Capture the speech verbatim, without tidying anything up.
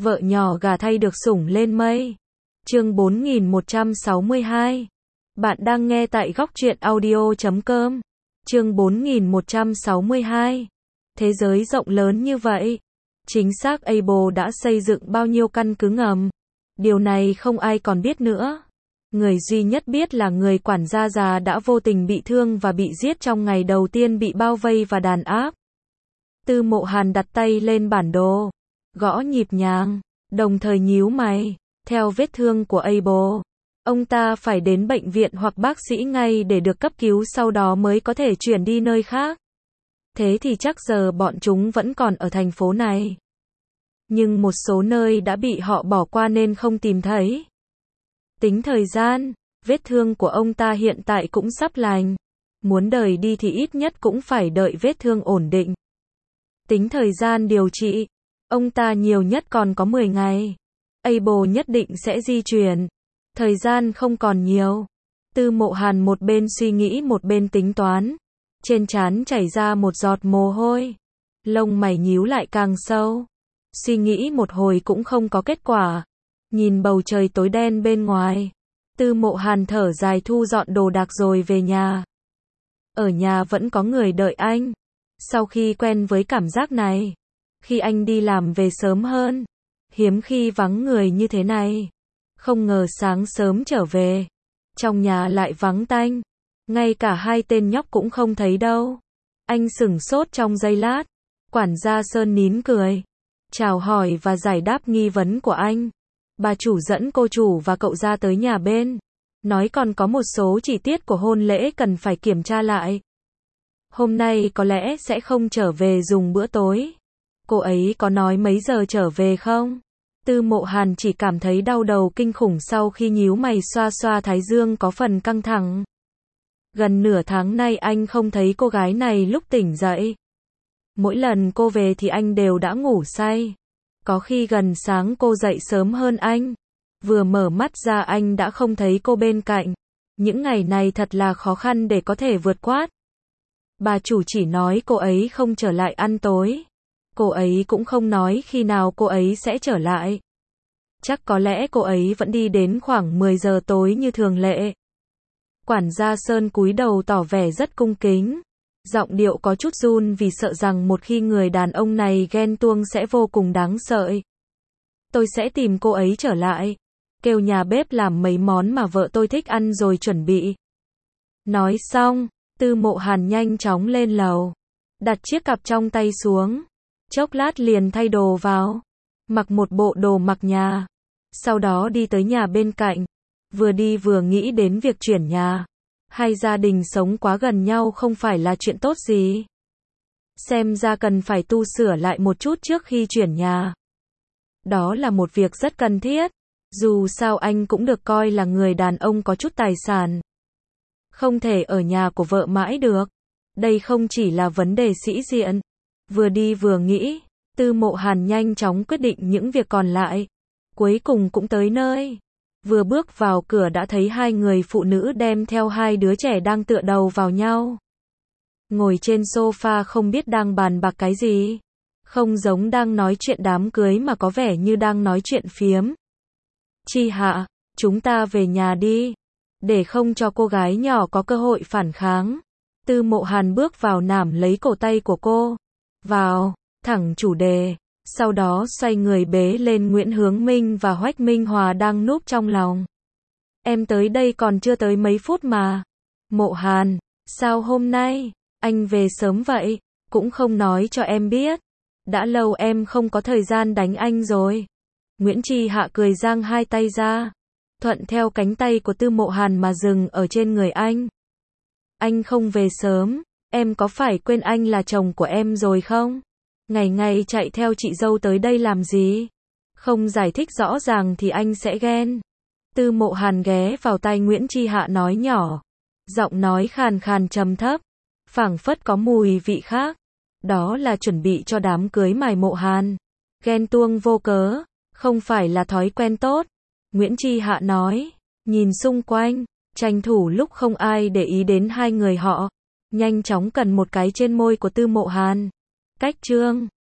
Vợ nhỏ gà thay được sủng lên mây. Chương bốn nghìn một trăm sáu mươi hai. Bạn đang nghe tại góc truyện audio chấm com. Chương bốn nghìn một trăm sáu mươi hai. Thế giới rộng lớn như vậy, chính xác Apple đã xây dựng bao nhiêu căn cứ ngầm? Điều này không ai còn biết nữa. Người duy nhất biết là người quản gia già đã vô tình bị thương và bị giết trong ngày đầu tiên bị bao vây và đàn áp. Tư Mộ Hàn đặt tay lên bản đồ, gõ nhịp nhàng, đồng thời nhíu mày. Theo vết thương của Apple, ông ta phải đến bệnh viện hoặc bác sĩ ngay để được cấp cứu, sau đó mới có thể chuyển đi nơi khác. Thế thì chắc giờ bọn chúng vẫn còn ở thành phố này. Nhưng một số nơi đã bị họ bỏ qua nên không tìm thấy. Tính thời gian, vết thương của ông ta hiện tại cũng sắp lành. Muốn đời đi thì ít nhất cũng phải đợi vết thương ổn định. Tính thời gian điều trị, ông ta nhiều nhất còn có mười ngày. Apple nhất định sẽ di chuyển. Thời gian không còn nhiều. Tư Mộ Hàn một bên suy nghĩ một bên tính toán. Trên trán chảy ra một giọt mồ hôi. Lông mày nhíu lại càng sâu. Suy nghĩ một hồi cũng không có kết quả. Nhìn bầu trời tối đen bên ngoài, Tư Mộ Hàn thở dài thu dọn đồ đạc rồi về nhà. Ở nhà vẫn có người đợi anh. Sau khi quen với cảm giác này, khi anh đi làm về sớm hơn, hiếm khi vắng người như thế này. Không ngờ sáng sớm trở về, trong nhà lại vắng tanh. Ngay cả hai tên nhóc cũng không thấy đâu. Anh sửng sốt trong giây lát. Quản gia Sơn nín cười, chào hỏi và giải đáp nghi vấn của anh. Bà chủ dẫn cô chủ và cậu ra tới nhà bên, nói còn có một số chi tiết của hôn lễ cần phải kiểm tra lại. Hôm nay có lẽ sẽ không trở về dùng bữa tối. Cô ấy có nói mấy giờ trở về không? Tư Mộ Hàn chỉ cảm thấy đau đầu kinh khủng sau khi nhíu mày xoa xoa thái dương có phần căng thẳng. Gần nửa tháng nay anh không thấy cô gái này lúc tỉnh dậy. Mỗi lần cô về thì anh đều đã ngủ say. Có khi gần sáng cô dậy sớm hơn anh. Vừa mở mắt ra anh đã không thấy cô bên cạnh. Những ngày này thật là khó khăn để có thể vượt qua. Bà chủ chỉ nói cô ấy không trở lại ăn tối. Cô ấy cũng không nói khi nào cô ấy sẽ trở lại. Chắc có lẽ cô ấy vẫn đi đến khoảng mười giờ tối như thường lệ. Quản gia Sơn cúi đầu tỏ vẻ rất cung kính. Giọng điệu có chút run vì sợ rằng một khi người đàn ông này ghen tuông sẽ vô cùng đáng sợ. Tôi sẽ tìm cô ấy trở lại. Kêu nhà bếp làm mấy món mà vợ tôi thích ăn rồi chuẩn bị. Nói xong, Tư Mộ Hàn nhanh chóng lên lầu. Đặt chiếc cặp trong tay xuống. Chốc lát liền thay đồ vào. Mặc một bộ đồ mặc nhà. Sau đó đi tới nhà bên cạnh. Vừa đi vừa nghĩ đến việc chuyển nhà. Hai gia đình sống quá gần nhau không phải là chuyện tốt gì. Xem ra cần phải tu sửa lại một chút trước khi chuyển nhà. Đó là một việc rất cần thiết. Dù sao anh cũng được coi là người đàn ông có chút tài sản. Không thể ở nhà của vợ mãi được. Đây không chỉ là vấn đề sĩ diện. Vừa đi vừa nghĩ, Tư Mộ Hàn nhanh chóng quyết định những việc còn lại. Cuối cùng cũng tới nơi. Vừa bước vào cửa đã thấy hai người phụ nữ đem theo hai đứa trẻ đang tựa đầu vào nhau. Ngồi trên sofa không biết đang bàn bạc cái gì. Không giống đang nói chuyện đám cưới mà có vẻ như đang nói chuyện phiếm. Chi Hạ, chúng ta về nhà đi. Để không cho cô gái nhỏ có cơ hội phản kháng. Tư Mộ Hàn bước vào nắm lấy cổ tay của cô. Vào, thẳng chủ đề. Sau đó xoay người bế lên Nguyễn Hướng Minh và Hoách Minh Hòa đang núp trong lòng. Em tới đây còn chưa tới mấy phút mà. Mộ Hàn, sao hôm nay anh về sớm vậy? Cũng không nói cho em biết. Đã lâu em không có thời gian đánh anh rồi. Nguyễn Chi Hạ cười giang hai tay ra, thuận theo cánh tay của Tư Mộ Hàn mà dừng ở trên người anh. Anh không về sớm, em có phải quên anh là chồng của em rồi không? Ngày ngày chạy theo chị dâu tới đây làm gì? Không giải thích rõ ràng thì anh sẽ ghen. Tư Mộ Hàn ghé vào tai Nguyễn Chi Hạ nói nhỏ. Giọng nói khàn khàn trầm thấp, phảng phất có mùi vị khác. Đó là chuẩn bị cho đám cưới mài Mộ Hàn. Ghen tuông vô cớ, không phải là thói quen tốt. Nguyễn Chi Hạ nói, nhìn xung quanh, tranh thủ lúc không ai để ý đến hai người họ. Nhanh chóng cần một cái trên môi của Tư Mộ Hàn. Cách chương